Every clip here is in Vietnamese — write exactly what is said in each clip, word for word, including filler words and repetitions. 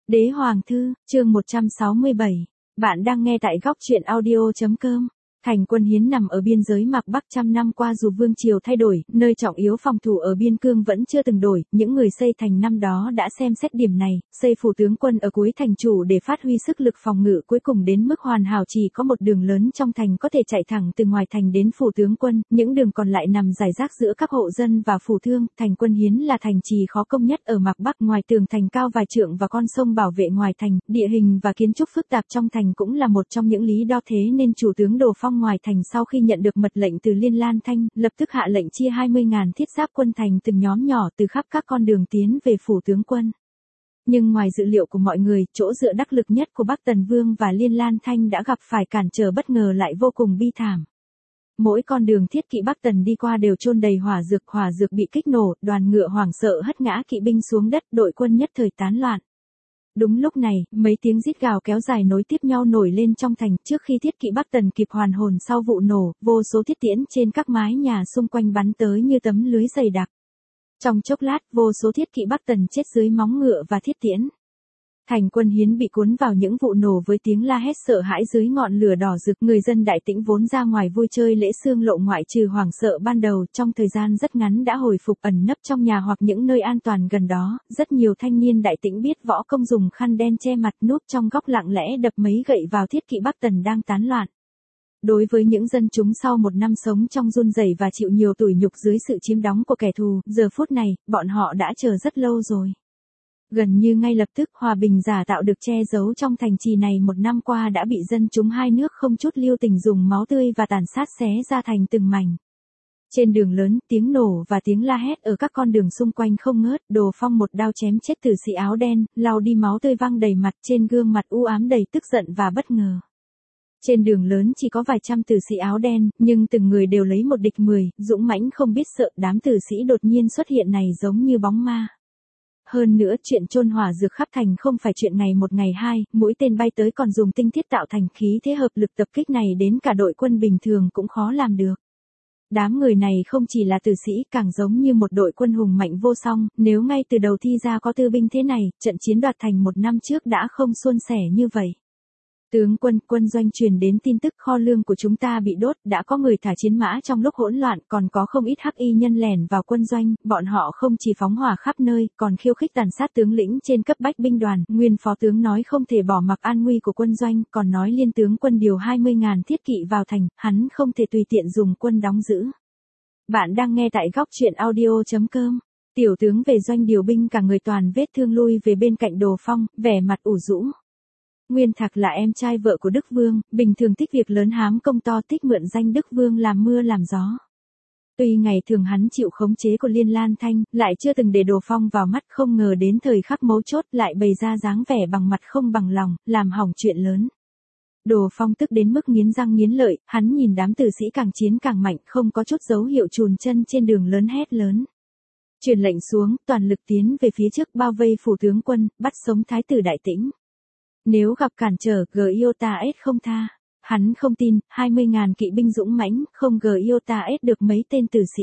Đế Hoàng Thư, chương một trăm sáu mươi bảy. Bạn đang nghe tại góc truyện audio.com. Thành Quân Hiến nằm ở biên giới Mạc Bắc trăm năm qua, dù vương triều thay đổi, nơi trọng yếu phòng thủ ở biên cương vẫn chưa từng đổi, những người xây thành năm đó đã xem xét điểm này, xây phủ tướng quân ở cuối thành chủ để phát huy sức lực phòng ngự cuối cùng đến mức hoàn hảo, chỉ có một đường lớn trong thành có thể chạy thẳng từ ngoài thành đến phủ tướng quân, những đường còn lại nằm rải rác giữa các hộ dân và phủ thương. Thành Quân Hiến là thành trì khó công nhất ở Mạc Bắc, ngoài tường thành cao vài trượng và con sông bảo vệ ngoài thành, địa hình và kiến trúc phức tạp trong thành cũng là một trong những lý do, thế nên chủ tướng Đồ Phong ngoài thành sau khi nhận được mật lệnh từ Liên Lan Thanh, lập tức hạ lệnh chia hai mươi ngàn thiết giáp quân thành từng nhóm nhỏ từ khắp các con đường tiến về phủ tướng quân. Nhưng ngoài dự liệu của mọi người, chỗ dựa đắc lực nhất của Bắc Tần Vương và Liên Lan Thanh đã gặp phải cản trở bất ngờ lại vô cùng bi thảm. Mỗi con đường thiết kỵ Bắc Tần đi qua đều chôn đầy hỏa dược, hỏa dược bị kích nổ, đoàn ngựa hoảng sợ hất ngã kỵ binh xuống đất, đội quân nhất thời tán loạn. Đúng lúc này, mấy tiếng rít gào kéo dài nối tiếp nhau nổi lên trong thành, trước khi thiết kỵ Bắc Tần kịp hoàn hồn sau vụ nổ, vô số thiết tiễn trên các mái nhà xung quanh bắn tới như tấm lưới dày đặc. Trong chốc lát, vô số thiết kỵ Bắc Tần chết dưới móng ngựa và thiết tiễn. Thành Quân Hiến bị cuốn vào những vụ nổ với tiếng la hét sợ hãi dưới ngọn lửa đỏ rực. Người dân Đại Tĩnh vốn ra ngoài vui chơi lễ sương lộ, ngoại trừ hoảng sợ ban đầu, trong thời gian rất ngắn đã hồi phục, ẩn nấp trong nhà hoặc những nơi an toàn gần đó. Rất nhiều thanh niên Đại Tĩnh biết võ công dùng khăn đen che mặt, núp trong góc lặng lẽ đập mấy gậy vào thiết kỵ Bắc Tần đang tán loạn. Đối với những dân chúng sau một năm sống trong run rẩy và chịu nhiều tủi nhục dưới sự chiếm đóng của kẻ thù, giờ phút này, bọn họ đã chờ rất lâu rồi. Gần như ngay lập tức, hòa bình giả tạo được che giấu trong thành trì này một năm qua đã bị dân chúng hai nước không chút lưu tình dùng máu tươi và tàn sát xé ra thành từng mảnh. Trên đường lớn, tiếng nổ và tiếng la hét ở các con đường xung quanh không ngớt. Đồ Phong một đao chém chết tử sĩ áo đen, lau đi máu tươi văng đầy mặt, trên gương mặt u ám đầy tức giận và bất ngờ. Trên đường lớn chỉ có vài trăm tử sĩ áo đen, nhưng từng người đều lấy một địch mười, dũng mãnh không biết sợ. Đám tử sĩ đột nhiên xuất hiện này giống như bóng ma. Hơn nữa, chuyện chôn hỏa dược khắp thành không phải chuyện ngày một ngày hai, mũi tên bay tới còn dùng tinh thiết tạo thành, khí thế hợp lực tập kích này đến cả đội quân bình thường cũng khó làm được. Đám người này không chỉ là tử sĩ, càng giống như một đội quân hùng mạnh vô song, nếu ngay từ đầu thi ra có tư binh thế này, trận chiến đoạt thành một năm trước đã không suôn sẻ như vậy. Tướng quân, quân doanh truyền đến tin tức kho lương của chúng ta bị đốt, đã có người thả chiến mã trong lúc hỗn loạn, còn có không ít hắc y nhân lẻn vào quân doanh, bọn họ không chỉ phóng hỏa khắp nơi, còn khiêu khích tàn sát tướng lĩnh trên cấp bách binh đoàn. Nguyên phó tướng nói không thể bỏ mặc an nguy của quân doanh, còn nói Liên tướng quân điều hai mươi ngàn thiết kỵ vào thành, hắn không thể tùy tiện dùng quân đóng giữ. Bạn đang nghe tại góc truyện audio.com. Tiểu tướng về doanh điều binh cả người toàn vết thương lui về bên cạnh Đồ Phong, vẻ mặt ủ rũ. Nguyên Thạc là em trai vợ của Đức Vương, bình thường thích việc lớn hám công to, thích mượn danh Đức Vương làm mưa làm gió. Tuy ngày thường hắn chịu khống chế của Liên Lan Thanh, lại chưa từng để Đồ Phong vào mắt, không ngờ đến thời khắc mấu chốt lại bày ra dáng vẻ bằng mặt không bằng lòng, làm hỏng chuyện lớn. Đồ Phong tức đến mức nghiến răng nghiến lợi, hắn nhìn đám tử sĩ càng chiến càng mạnh, không có chút dấu hiệu chùn chân trên đường lớn hét lớn. Truyền lệnh xuống, toàn lực tiến về phía trước, bao vây phủ tướng quân, bắt sống thái tử Đại Tĩnh. Nếu gặp cản trở, Giota S không tha. Hắn không tin, hai mươi ngàn kỵ binh dũng mãnh, không Giota S được mấy tên tử sĩ.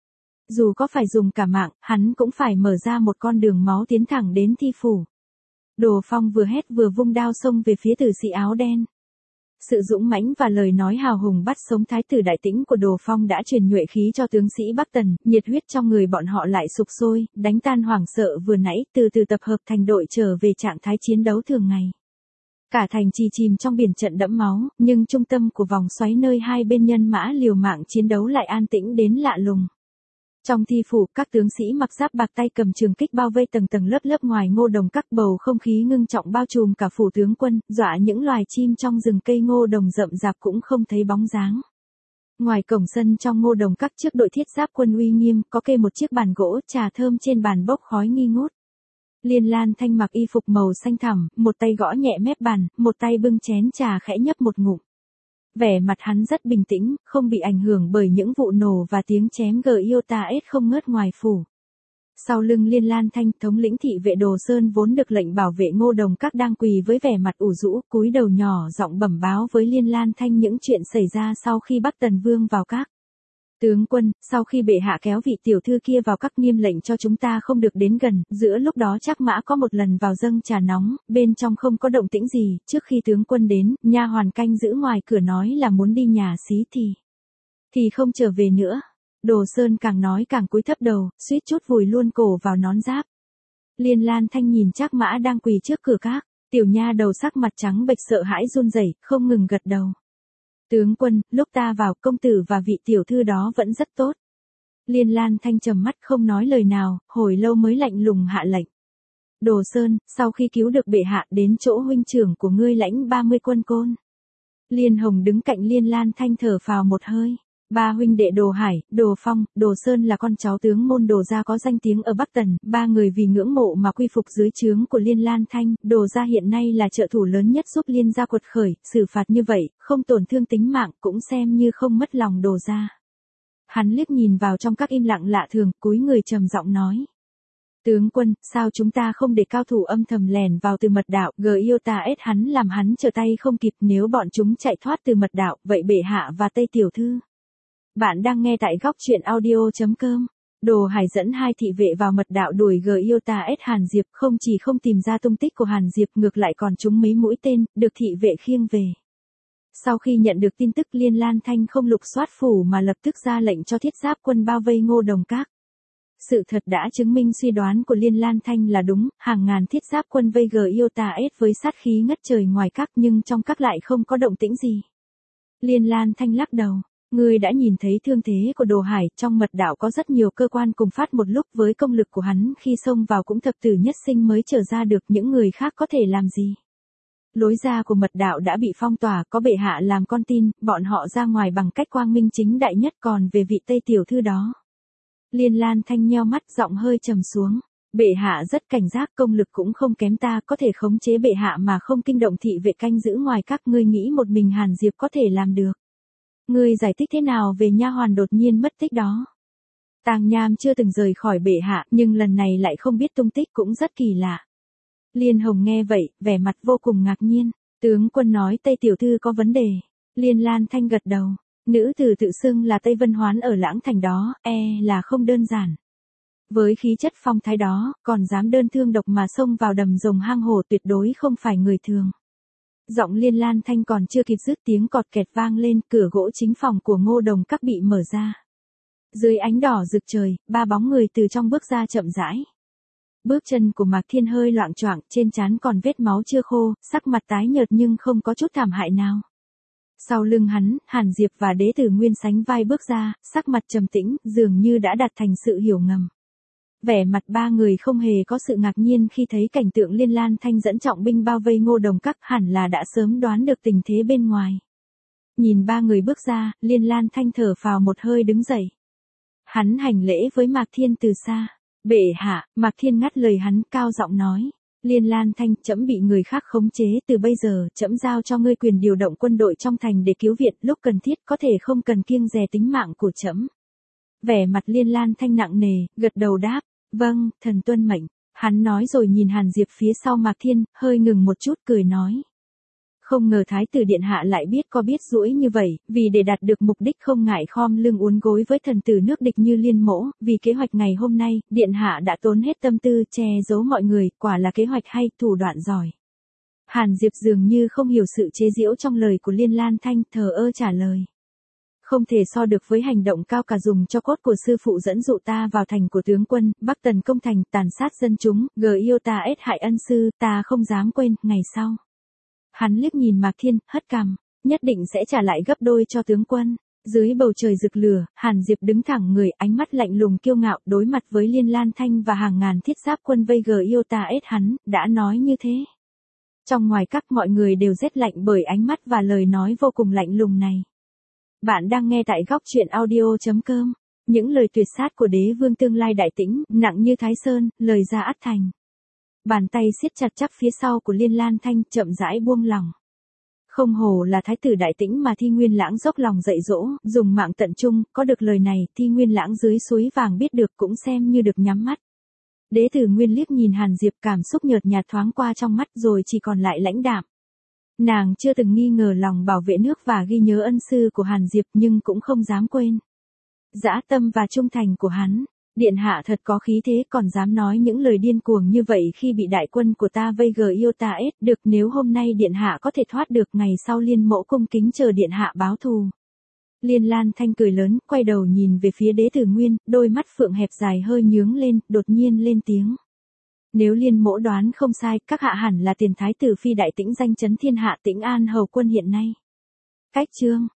Dù có phải dùng cả mạng, hắn cũng phải mở ra một con đường máu tiến thẳng đến thi phủ. Đồ Phong vừa hét vừa vung đao xông về phía tử sĩ áo đen. Sự dũng mãnh và lời nói hào hùng bắt sống thái tử Đại Tĩnh của Đồ Phong đã truyền nhuệ khí cho tướng sĩ Bắc Tần, nhiệt huyết trong người bọn họ lại sục sôi, đánh tan hoảng sợ vừa nãy, từ từ tập hợp thành đội trở về trạng thái chiến đấu thường ngày. Cả thành trì chìm trong biển trận đẫm máu, nhưng trung tâm của vòng xoáy nơi hai bên nhân mã liều mạng chiến đấu lại an tĩnh đến lạ lùng. Trong thi phủ, các tướng sĩ mặc giáp bạc tay cầm trường kích bao vây tầng tầng lớp lớp ngoài ngô đồng các, bầu không khí ngưng trọng bao trùm cả phủ tướng quân, dọa những loài chim trong rừng cây ngô đồng rậm rạp cũng không thấy bóng dáng. Ngoài cổng sân trong ngô đồng các, trước đội thiết giáp quân uy nghiêm, có kê một chiếc bàn gỗ, trà thơm trên bàn bốc khói nghi ngút. Liên Lan Thanh mặc y phục màu xanh thẳm, một tay gõ nhẹ mép bàn, một tay bưng chén trà khẽ nhấp một ngụm. Vẻ mặt hắn rất bình tĩnh, không bị ảnh hưởng bởi những vụ nổ và tiếng chém Giota S không ngớt ngoài phủ. Sau lưng Liên Lan Thanh, thống lĩnh thị vệ Đồ Sơn vốn được lệnh bảo vệ ngô đồng các đang quỳ với vẻ mặt ủ rũ, cúi đầu nhỏ giọng bẩm báo với Liên Lan Thanh những chuyện xảy ra sau khi Bắc Tần Vương vào các. Tướng quân, sau khi bệ hạ kéo vị tiểu thư kia vào các nghiêm lệnh cho chúng ta không được đến gần, giữa lúc đó Trác Mã có một lần vào dâng trà nóng, bên trong không có động tĩnh gì, trước khi tướng quân đến, nha hoàn canh giữ ngoài cửa nói là muốn đi nhà xí thì, thì không trở về nữa. Đồ Sơn càng nói càng cúi thấp đầu, suýt chút vùi luôn cổ vào nón giáp. Liên Lan Thanh nhìn Trác Mã đang quỳ trước cửa các, tiểu nha đầu sắc mặt trắng bệch sợ hãi run rẩy, không ngừng gật đầu. Tướng quân, lúc ta vào, công tử và vị tiểu thư đó vẫn rất tốt. Liên Lan Thanh trầm mắt không nói lời nào, hồi lâu mới lạnh lùng hạ lệnh. Đồ Sơn, sau khi cứu được bệ hạ đến chỗ huynh trưởng của ngươi lãnh ba mươi quân côn. Liên Hồng đứng cạnh Liên Lan Thanh thở phào một hơi. Ba huynh đệ Đồ Hải, Đồ Phong, Đồ Sơn là con cháu tướng môn Đồ gia có danh tiếng ở Bắc Tần, ba người vì ngưỡng mộ mà quy phục dưới trướng của Liên Lan Thanh, Đồ gia hiện nay là trợ thủ lớn nhất giúp Liên gia quật khởi, xử phạt như vậy, không tổn thương tính mạng, cũng xem như không mất lòng Đồ gia. Hắn liếc nhìn vào trong các im lặng lạ thường, cúi người trầm giọng nói. Tướng quân, sao chúng ta không để cao thủ âm thầm lèn vào từ mật đạo, gờ yêu ta ết hắn làm hắn trở tay không kịp, nếu bọn chúng chạy thoát từ mật đạo, vậy bệ hạ và Tây tiểu thư. Bạn đang nghe tại góc truyện audio.com. Đồ Hải dẫn hai thị vệ vào mật đạo đuổi G Iota S Hàn Diệp, không chỉ không tìm ra tung tích của Hàn Diệp ngược lại còn trúng mấy mũi tên, được thị vệ khiêng về. Sau khi nhận được tin tức Liên Lan Thanh không lục soát phủ mà lập tức ra lệnh cho thiết giáp quân bao vây Ngô Đồng Các. Sự thật đã chứng minh suy đoán của Liên Lan Thanh là đúng, hàng ngàn thiết giáp quân vây G Iota S với sát khí ngất trời ngoài các nhưng trong các lại không có động tĩnh gì. Liên Lan Thanh lắc đầu. Ngươi đã nhìn thấy thương thế của Đồ Hải, trong mật đạo có rất nhiều cơ quan cùng phát một lúc với công lực của hắn khi xông vào cũng thập tử nhất sinh mới trở ra được, những người khác có thể làm gì. Lối ra của mật đạo đã bị phong tỏa, có bệ hạ làm con tin, bọn họ ra ngoài bằng cách quang minh chính đại nhất, còn về vị Tây tiểu thư đó. Liên Lan Thanh nheo mắt, giọng hơi trầm xuống. Bệ hạ rất cảnh giác, công lực cũng không kém ta, có thể khống chế bệ hạ mà không kinh động thị vệ canh giữ ngoài các, ngươi nghĩ một mình Hàn Diệp có thể làm được. Ngươi giải thích thế nào về nha hoàn đột nhiên mất tích đó? Tang Nham chưa từng rời khỏi bệ hạ, nhưng lần này lại không biết tung tích, cũng rất kỳ lạ. Liên Hồng nghe vậy, vẻ mặt vô cùng ngạc nhiên. Tướng quân nói Tây tiểu thư có vấn đề. Liên Lan Thanh gật đầu. Nữ tử tự xưng là Tây Vân Hoán ở Lãng Thành đó, e là không đơn giản. Với khí chất phong thái đó, còn dám đơn thương độc mà xông vào đầm rồng hang hổ, tuyệt đối không phải người thường. Giọng Liên Lan Thanh còn chưa kịp dứt, tiếng cọt kẹt vang lên, cửa gỗ chính phòng của Ngô Đồng Các bị mở ra. Dưới ánh đỏ rực trời, ba bóng người từ trong bước ra chậm rãi. Bước chân của Mạc Thiên hơi loạng choạng, trên trán còn vết máu chưa khô, sắc mặt tái nhợt nhưng không có chút thảm hại nào. Sau lưng hắn, Hàn Diệp và Đế Tử Nguyên sánh vai bước ra, sắc mặt trầm tĩnh, dường như đã đạt thành sự hiểu ngầm. Vẻ mặt ba người không hề có sự ngạc nhiên khi thấy cảnh tượng Liên Lan Thanh dẫn trọng binh bao vây Ngô Đồng Các, hẳn là đã sớm đoán được tình thế bên ngoài. Nhìn ba người bước ra, Liên Lan Thanh thở phào một hơi đứng dậy. Hắn hành lễ với Mạc Thiên từ xa. Bệ hạ, Mạc Thiên ngắt lời hắn, cao giọng nói. Liên Lan Thanh, trẫm bị người khác khống chế, từ bây giờ, trẫm giao cho ngươi quyền điều động quân đội trong thành để cứu viện, lúc cần thiết có thể không cần kiêng dè tính mạng của trẫm. Vẻ mặt Liên Lan Thanh nặng nề, gật đầu đáp. Vâng, thần tuân mệnh. Hắn nói rồi nhìn Hàn Diệp phía sau Mạc Thiên, hơi ngừng một chút cười nói. Không ngờ Thái tử Điện Hạ lại biết có biết rũi như vậy, vì để đạt được mục đích không ngại khom lưng uốn gối với thần tử nước địch như Liên Mỗ, vì kế hoạch ngày hôm nay, Điện Hạ đã tốn hết tâm tư che giấu mọi người, quả là kế hoạch hay, thủ đoạn giỏi. Hàn Diệp dường như không hiểu sự chế giễu trong lời của Liên Lan Thanh, thờ ơ trả lời. Không thể so được với hành động cao cả dùng cho cốt của sư phụ dẫn dụ ta vào thành của tướng quân, Bắc Tần công thành, tàn sát dân chúng, G Iota S hại ân sư, ta không dám quên, ngày sau. Hắn liếc nhìn Mạc Thiên, hất cằm, nhất định sẽ trả lại gấp đôi cho tướng quân. Dưới bầu trời rực lửa, Hàn Diệp đứng thẳng người, ánh mắt lạnh lùng kiêu ngạo, đối mặt với Liên Lan Thanh và hàng ngàn thiết giáp quân vây G Iota S, hắn đã nói như thế. Trong ngoài các mọi người đều rét lạnh bởi ánh mắt và lời nói vô cùng lạnh lùng này. Bạn đang nghe tại góc truyện audio.com. Những lời tuyệt sát của đế vương tương lai Đại Tĩnh, nặng như Thái Sơn, lời ra ắt thành. Bàn tay siết chặt chắc phía sau của Liên Lan Thanh, chậm rãi buông lỏng. Không hổ là Thái tử Đại Tĩnh mà Thi Nguyên Lãng dốc lòng dạy dỗ, dùng mạng tận trung, có được lời này, Thi Nguyên Lãng dưới suối vàng biết được cũng xem như được nhắm mắt. Đế tử Nguyên liếc nhìn Hàn Diệp, cảm xúc nhợt nhạt thoáng qua trong mắt rồi chỉ còn lại lãnh đạm. Nàng chưa từng nghi ngờ lòng bảo vệ nước và ghi nhớ ân sư của Hàn Diệp nhưng cũng không dám quên. dã tâm và trung thành của hắn. Điện hạ thật có khí thế, còn dám nói những lời điên cuồng như vậy khi bị đại quân của ta vây gờ yêu ta ết được. Nếu hôm nay điện hạ có thể thoát được, ngày sau Liên mẫu cung kính chờ điện hạ báo thù. Liên Lan Thanh cười lớn, quay đầu nhìn về phía Đế Tử Nguyên, đôi mắt phượng hẹp dài hơi nhướng lên, đột nhiên lên tiếng. Nếu Liên mẫu đoán không sai, các hạ hẳn là tiền thái tử phi đại tĩnh danh chấn thiên hạ Tĩnh An hầu quân hiện nay. Cách chương